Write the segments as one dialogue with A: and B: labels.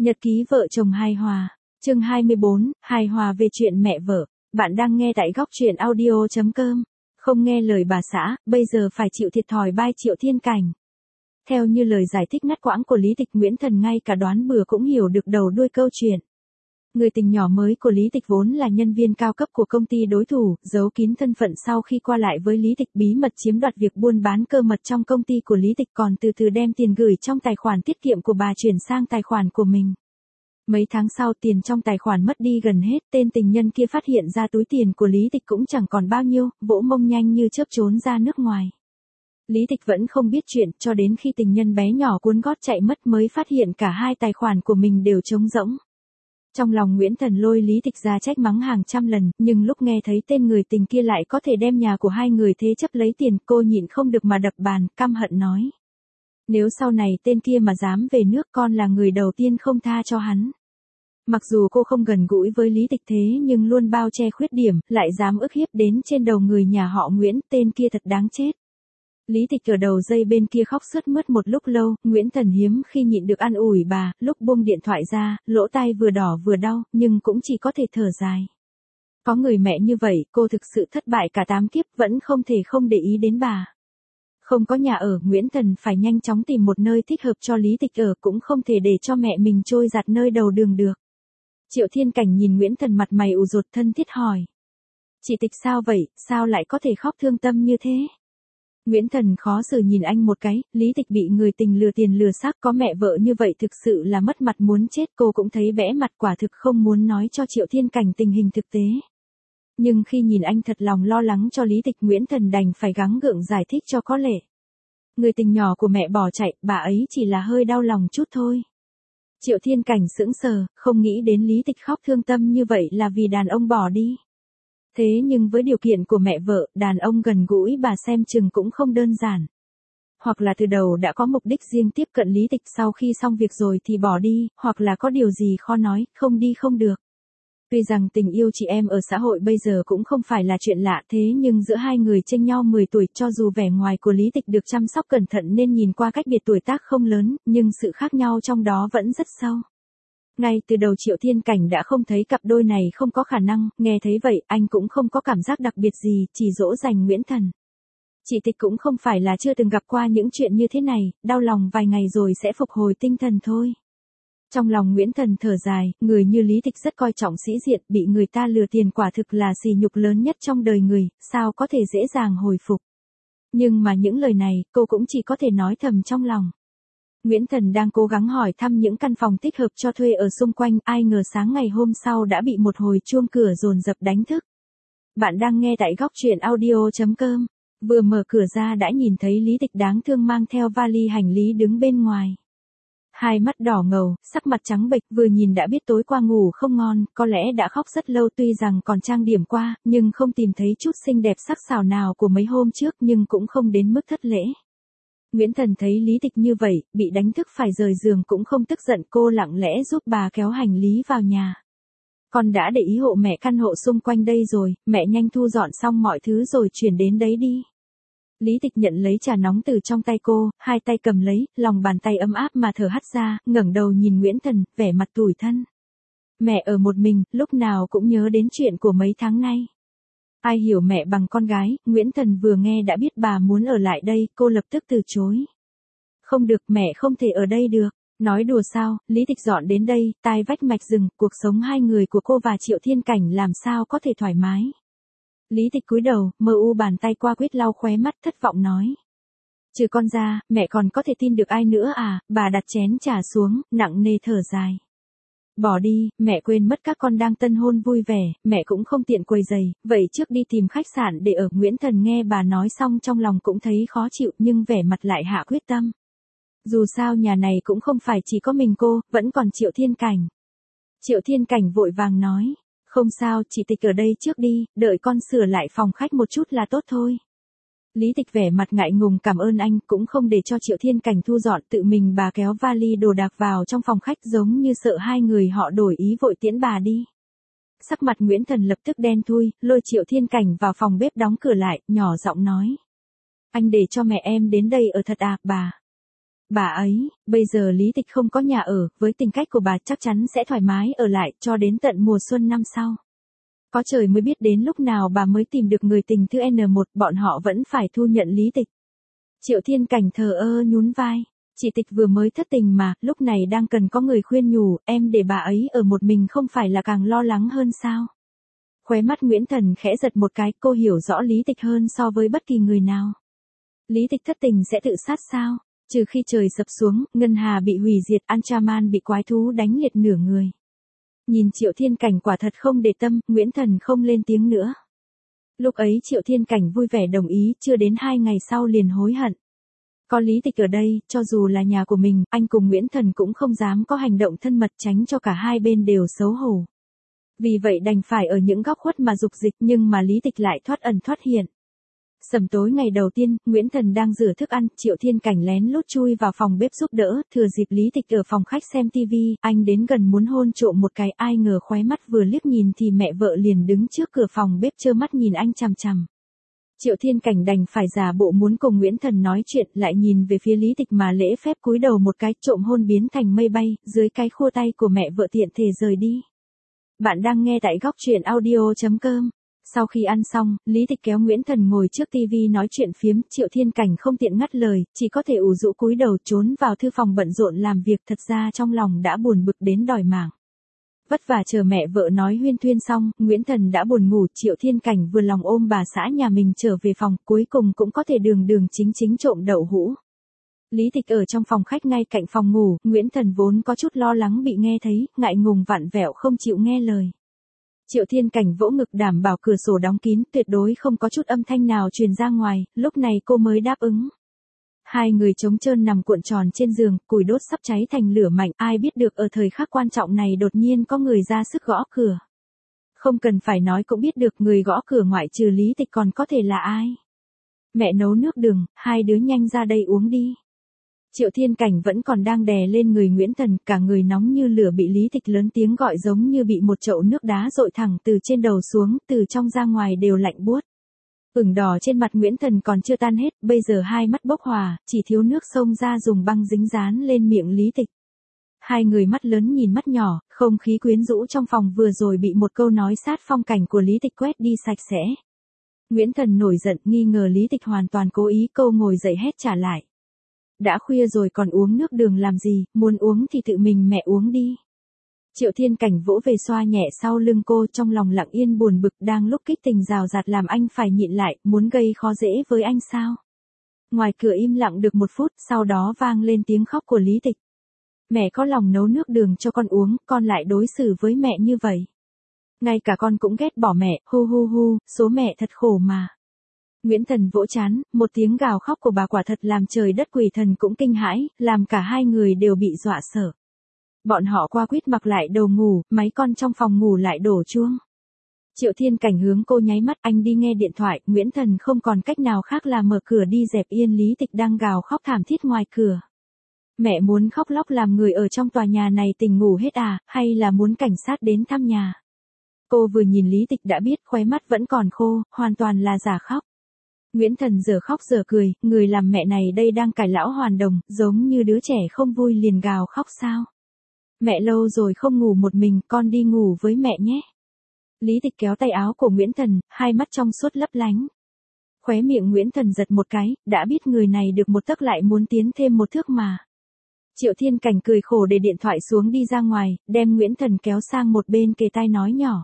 A: Nhật ký vợ chồng hài hòa. Chương 24, hài hòa về chuyện mẹ vợ. Bạn đang nghe tại góc truyện audio.com. Không nghe lời bà xã, bây giờ phải chịu thiệt thòi bai Triệu Thiên Cảnh. Theo như lời giải thích ngắt quãng của Lý Tịch, Nguyễn Thần ngay cả đoán bừa cũng hiểu được đầu đuôi câu chuyện. Người tình nhỏ mới của Lý Tịch vốn là nhân viên cao cấp của công ty đối thủ, giấu kín thân phận sau khi qua lại với Lý Tịch, bí mật chiếm đoạt việc buôn bán cơ mật trong công ty của Lý Tịch, còn từ từ đem tiền gửi trong tài khoản tiết kiệm của bà chuyển sang tài khoản của mình. Mấy tháng sau, tiền trong tài khoản mất đi gần hết, tên tình nhân kia phát hiện ra túi tiền của Lý Tịch cũng chẳng còn bao nhiêu, vỗ mông nhanh như chớp trốn ra nước ngoài. Lý Tịch vẫn không biết chuyện, cho đến khi tình nhân bé nhỏ cuốn gót chạy mất mới phát hiện cả hai tài khoản của mình đều trống rỗng. Trong lòng Nguyễn Thần lôi Lý Tịch ra trách mắng hàng trăm lần, nhưng lúc nghe thấy tên người tình kia lại có thể đem nhà của hai người thế chấp lấy tiền, cô nhịn không được mà đập bàn, căm hận nói. Nếu sau này tên kia mà dám về nước, con là người đầu tiên không tha cho hắn. Mặc dù cô không gần gũi với Lý Tịch thế nhưng luôn bao che khuyết điểm, lại dám ức hiếp đến trên đầu người nhà họ Nguyễn, tên kia thật đáng chết. Lý Tịch ở đầu dây bên kia khóc sướt mướt một lúc lâu, Nguyễn Thần hiếm khi nhịn được an ủi bà, lúc buông điện thoại ra, lỗ tai vừa đỏ vừa đau, nhưng cũng chỉ có thể thở dài. Có người mẹ như vậy, cô thực sự thất bại cả 8 kiếp, vẫn không thể không để ý đến bà. Không có nhà ở, Nguyễn Thần phải nhanh chóng tìm một nơi thích hợp cho Lý Tịch ở, cũng không thể để cho mẹ mình trôi giạt nơi đầu đường được. Triệu Thiên Cảnh nhìn Nguyễn Thần mặt mày ủ rột, thân thiết hỏi. Chị Tịch sao vậy, sao lại có thể khóc thương tâm như thế? Nguyễn Thần khó xử nhìn anh một cái, Lý Tịch bị người tình lừa tiền lừa xác, có mẹ vợ như vậy thực sự là mất mặt muốn chết, cô cũng thấy bẽ mặt, quả thực không muốn nói cho Triệu Thiên Cảnh tình hình thực tế. Nhưng khi nhìn anh thật lòng lo lắng cho Lý Tịch, Nguyễn Thần đành phải gắng gượng giải thích cho có lệ. Người tình nhỏ của mẹ bỏ chạy, bà ấy chỉ là hơi đau lòng chút thôi. Triệu Thiên Cảnh sững sờ, không nghĩ đến Lý Tịch khóc thương tâm như vậy là vì đàn ông bỏ đi. Thế nhưng với điều kiện của mẹ vợ, đàn ông gần gũi bà xem chừng cũng không đơn giản. Hoặc là từ đầu đã có mục đích riêng tiếp cận Lý Tịch, sau khi xong việc rồi thì bỏ đi, hoặc là có điều gì khó nói, không đi không được. Tuy rằng tình yêu chị em ở xã hội bây giờ cũng không phải là chuyện lạ, thế nhưng giữa hai người chênh nhau 10 tuổi, cho dù vẻ ngoài của Lý Tịch được chăm sóc cẩn thận nên nhìn qua cách biệt tuổi tác không lớn, nhưng sự khác nhau trong đó vẫn rất sâu. Ngay từ đầu Triệu Thiên Cảnh đã không thấy cặp đôi này không có khả năng, nghe thấy vậy anh cũng không có cảm giác đặc biệt gì, chỉ dỗ dành Nguyễn Thần. Chị Tịch cũng không phải là chưa từng gặp qua những chuyện như thế này, đau lòng vài ngày rồi sẽ phục hồi tinh thần thôi. Trong lòng Nguyễn Thần thở dài, người như Lý Tịch rất coi trọng sĩ diện, bị người ta lừa tiền quả thực là sỉ nhục lớn nhất trong đời người, sao có thể dễ dàng hồi phục. Nhưng mà những lời này, cô cũng chỉ có thể nói thầm trong lòng. Nguyễn Thần đang cố gắng hỏi thăm những căn phòng thích hợp cho thuê ở xung quanh, ai ngờ sáng ngày hôm sau đã bị một hồi chuông cửa dồn dập đánh thức. Bạn đang nghe tại góc truyện audio.com. Vừa mở cửa ra đã nhìn thấy Lý Tịch đáng thương mang theo vali hành lý đứng bên ngoài. Hai mắt đỏ ngầu, sắc mặt trắng bệch, vừa nhìn đã biết tối qua ngủ không ngon, có lẽ đã khóc rất lâu, tuy rằng còn trang điểm qua, nhưng không tìm thấy chút xinh đẹp sắc sảo nào của mấy hôm trước, nhưng cũng không đến mức thất lễ. Nguyễn Thần thấy Lý Tịch như vậy, bị đánh thức phải rời giường cũng không tức giận, cô lặng lẽ giúp bà kéo hành lý vào nhà. Con đã để ý hộ mẹ căn hộ xung quanh đây rồi, mẹ nhanh thu dọn xong mọi thứ rồi chuyển đến đấy đi. Lý Tịch nhận lấy trà nóng từ trong tay cô, hai tay cầm lấy, lòng bàn tay ấm áp mà thở hắt ra, ngẩng đầu nhìn Nguyễn Thần, vẻ mặt tủi thân. Mẹ ở một mình, lúc nào cũng nhớ đến chuyện của mấy tháng nay. Ai hiểu mẹ bằng con gái, Nguyễn Thần vừa nghe đã biết bà muốn ở lại đây, cô lập tức từ chối. Không được, mẹ không thể ở đây được. Nói đùa sao, Lý Tịch dọn đến đây, tai vách mạch rừng, cuộc sống hai người của cô và Triệu Thiên Cảnh làm sao có thể thoải mái. Lý Tịch cúi đầu, mơ u bàn tay qua quýt lau khóe mắt, thất vọng nói. Trừ con ra, mẹ còn có thể tin được ai nữa à, bà đặt chén trà xuống, nặng nề thở dài. Bỏ đi, mẹ quên mất các con đang tân hôn vui vẻ, mẹ cũng không tiện quấy rầy, vậy trước đi tìm khách sạn để ở. Nguyễn Thần nghe bà nói xong trong lòng cũng thấy khó chịu nhưng vẻ mặt lại hạ quyết tâm. Dù sao nhà này cũng không phải chỉ có mình cô, vẫn còn Triệu Thiên Cảnh. Triệu Thiên Cảnh vội vàng nói. Không sao, chị Tịch ở đây trước đi, đợi con sửa lại phòng khách một chút là tốt thôi. Lý Tịch vẻ mặt ngại ngùng cảm ơn anh, cũng không để cho Triệu Thiên Cảnh thu dọn, tự mình bà kéo vali đồ đạc vào trong phòng khách giống như sợ hai người họ đổi ý vội tiễn bà đi. Sắc mặt Nguyễn Thần lập tức đen thui, lôi Triệu Thiên Cảnh vào phòng bếp đóng cửa lại, nhỏ giọng nói. Anh để cho mẹ em đến đây ở thật à, bà. bà ấy, bây giờ Lý Tịch không có nhà ở, với tính cách của bà chắc chắn sẽ thoải mái ở lại cho đến tận mùa xuân năm sau. Có trời mới biết đến lúc nào bà mới tìm được người tình thứ N1, bọn họ vẫn phải thu nhận Lý Tịch. Triệu Thiên Cảnh thờ ơ nhún vai. Chị Tịch vừa mới thất tình mà, lúc này đang cần có người khuyên nhủ, em để bà ấy ở một mình không phải là càng lo lắng hơn sao? Khóe mắt Nguyễn Thần khẽ giật một cái, cô hiểu rõ Lý Tịch hơn so với bất kỳ người nào. Lý Tịch thất tình sẽ tự sát sao? Trừ khi trời sập xuống, Ngân Hà bị hủy diệt, Anchaman bị quái thú đánh liệt nửa người. Nhìn Triệu Thiên Cảnh quả thật không để tâm, Nguyễn Thần không lên tiếng nữa. Lúc ấy Triệu Thiên Cảnh vui vẻ đồng ý, chưa đến 2 ngày sau liền hối hận. Có Lý Tịch ở đây, cho dù là nhà của mình, anh cùng Nguyễn Thần cũng không dám có hành động thân mật tránh cho cả hai bên đều xấu hổ. Vì vậy đành phải ở những góc khuất mà dục dịch, nhưng mà Lý Tịch lại thoát ẩn thoát hiện. Sầm tối ngày đầu tiên, Nguyễn Thần đang rửa thức ăn, Triệu Thiên Cảnh lén lút chui vào phòng bếp giúp đỡ, thừa dịp Lý Tịch ở phòng khách xem tivi, anh đến gần muốn hôn trộm một cái, ai ngờ khóe mắt vừa liếc nhìn thì mẹ vợ liền đứng trước cửa phòng bếp trơ mắt nhìn anh chằm chằm. Triệu Thiên Cảnh đành phải giả bộ muốn cùng Nguyễn Thần nói chuyện, lại nhìn về phía Lý Tịch mà lễ phép cúi đầu một cái, trộm hôn biến thành mây bay, dưới cái khua tay của mẹ vợ tiện thể rời đi. Bạn đang nghe tại góc truyện audio.com. Sau khi ăn xong, Lý Tịch kéo Nguyễn Thần ngồi trước tivi nói chuyện phiếm, Triệu Thiên Cảnh không tiện ngắt lời, chỉ có thể ủ rũ cúi đầu trốn vào thư phòng bận rộn làm việc, thật ra trong lòng đã buồn bực đến đòi mạng. Vất vả chờ mẹ vợ nói huyên thuyên xong, Nguyễn Thần đã buồn ngủ, Triệu Thiên Cảnh vừa lòng ôm bà xã nhà mình trở về phòng, cuối cùng cũng có thể đường chính trộm đậu hũ. Lý Tịch ở trong phòng khách ngay cạnh phòng ngủ, Nguyễn Thần vốn có chút lo lắng bị nghe thấy, ngại ngùng vặn vẹo không chịu nghe lời. Triệu Thiên Cảnh vỗ ngực đảm bảo cửa sổ đóng kín, tuyệt đối không có chút âm thanh nào truyền ra ngoài, lúc này cô mới đáp ứng. Hai người trống trơn nằm cuộn tròn trên giường, củi đốt sắp cháy thành lửa mạnh, ai biết được ở thời khắc quan trọng này đột nhiên có người ra sức gõ cửa. Không cần phải nói cũng biết được người gõ cửa ngoại trừ Lý Tịch còn có thể là ai. Mẹ nấu nước đường, hai đứa nhanh ra đây uống đi. Triệu Thiên Cảnh vẫn còn đang đè lên người Nguyễn Thần, cả người nóng như lửa bị Lý Tịch lớn tiếng gọi giống như bị một chậu nước đá dội thẳng từ trên đầu xuống, từ trong ra ngoài đều lạnh buốt. Ửng đỏ trên mặt Nguyễn Thần còn chưa tan hết, bây giờ hai mắt bốc hỏa, chỉ thiếu nước xông ra dùng băng dính dán lên miệng Lý Tịch. Hai người mắt lớn nhìn mắt nhỏ, không khí quyến rũ trong phòng vừa rồi bị một câu nói sát phong cảnh của Lý Tịch quét đi sạch sẽ. Nguyễn Thần nổi giận, nghi ngờ Lý Tịch hoàn toàn cố ý, câu ngồi dậy hét trả lại. Đã khuya rồi còn uống nước đường làm gì, muốn uống thì tự mình mẹ uống đi. Triệu Thiên Cảnh vỗ về xoa nhẹ sau lưng cô, trong lòng lặng yên buồn bực, đang lúc kích tình rào rạt làm anh phải nhịn lại, muốn gây khó dễ với anh sao. Ngoài cửa im lặng được 1 phút, sau đó vang lên tiếng khóc của Lý Tịch. Mẹ có lòng nấu nước đường cho con uống, con lại đối xử với mẹ như vậy. Ngay cả con cũng ghét bỏ mẹ, hu hu hu, số mẹ thật khổ mà. Nguyễn Thần vỗ chán, một tiếng gào khóc của bà quả thật làm trời đất quỷ thần cũng kinh hãi, làm cả hai người đều bị dọa sợ. Bọn họ qua quýt mặc lại đồ ngủ, máy con trong phòng ngủ lại đổ chuông. Triệu Thiên Cảnh hướng cô nháy mắt, anh đi nghe điện thoại, Nguyễn Thần không còn cách nào khác là mở cửa đi dẹp yên Lý Tịch đang gào khóc thảm thiết ngoài cửa. Mẹ muốn khóc lóc làm người ở trong tòa nhà này tỉnh ngủ hết à, hay là muốn cảnh sát đến thăm nhà? Cô vừa nhìn Lý Tịch đã biết, khóe mắt vẫn còn khô, hoàn toàn là giả khóc. Nguyễn Thần giờ khóc giờ cười, người làm mẹ này đây đang cải lão hoàn đồng, giống như đứa trẻ không vui liền gào khóc sao. Mẹ lâu rồi không ngủ một mình, con đi ngủ với mẹ nhé. Lý Tịch kéo tay áo của Nguyễn Thần, hai mắt trong suốt lấp lánh. Khóe miệng Nguyễn Thần giật một cái, đã biết người này được 1 tấc lại muốn tiến thêm 1 thước mà. Triệu Thiên Cảnh cười khổ để điện thoại xuống đi ra ngoài, đem Nguyễn Thần kéo sang một bên kề tai nói nhỏ.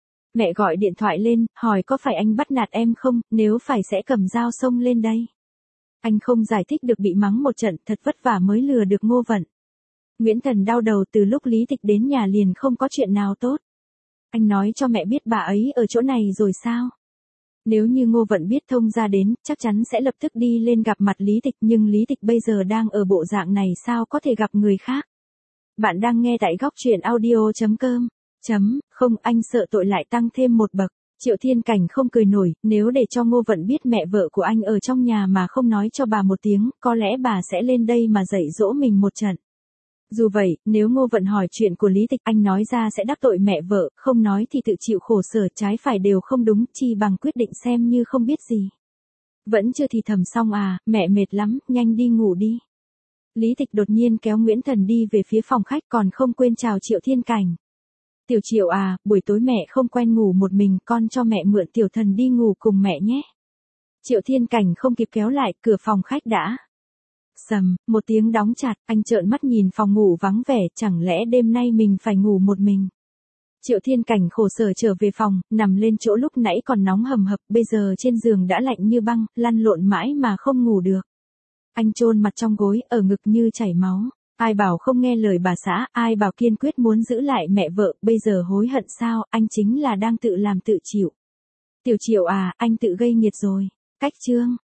A: Mẹ gọi điện thoại lên, hỏi có phải anh bắt nạt em không, nếu phải sẽ cầm dao xông lên đây. Anh không giải thích được bị mắng một trận, thật vất vả mới lừa được Ngô Vận. Nguyễn Thần đau đầu, từ lúc Lý Tịch đến nhà liền không có chuyện nào tốt. Anh nói cho mẹ biết bà ấy ở chỗ này rồi sao? Nếu như Ngô Vận biết thông ra đến, chắc chắn sẽ lập tức đi lên gặp mặt Lý Tịch, nhưng Lý Tịch bây giờ đang ở bộ dạng này sao có thể gặp người khác. Bạn đang nghe tại góc truyện audio.com. Không, anh sợ tội lại tăng thêm 1 bậc. Triệu Thiên Cảnh không cười nổi, nếu để cho Ngô Vận biết mẹ vợ của anh ở trong nhà mà không nói cho bà một tiếng, có lẽ bà sẽ lên đây mà dạy dỗ mình một trận. Dù vậy, nếu Ngô Vận hỏi chuyện của Lý Tịch, anh nói ra sẽ đắc tội mẹ vợ, không nói thì tự chịu khổ sở, trái phải đều không đúng, chi bằng quyết định xem như không biết gì. Vẫn chưa thì thầm xong à, mẹ mệt lắm, nhanh đi ngủ đi. Lý Tịch đột nhiên kéo Nguyễn Thần đi về phía phòng khách còn không quên chào Triệu Thiên Cảnh. Tiểu Triệu à, buổi tối mẹ không quen ngủ một mình, con cho mẹ mượn Tiểu Thần đi ngủ cùng mẹ nhé. Triệu Thiên Cảnh không kịp kéo lại, cửa phòng khách đã sầm, một tiếng đóng chặt, anh trợn mắt nhìn phòng ngủ vắng vẻ, chẳng lẽ đêm nay mình phải ngủ một mình. Triệu Thiên Cảnh khổ sở trở về phòng, nằm lên chỗ lúc nãy còn nóng hầm hập, bây giờ trên giường đã lạnh như băng, lăn lộn mãi mà không ngủ được. Anh chôn mặt trong gối, ở ngực như chảy máu. Ai bảo không nghe lời bà xã, ai bảo kiên quyết muốn giữ lại mẹ vợ, bây giờ hối hận sao, anh chính là đang tự làm tự chịu. Tiểu Triệu à, anh tự gây nghiệt rồi. Cách chương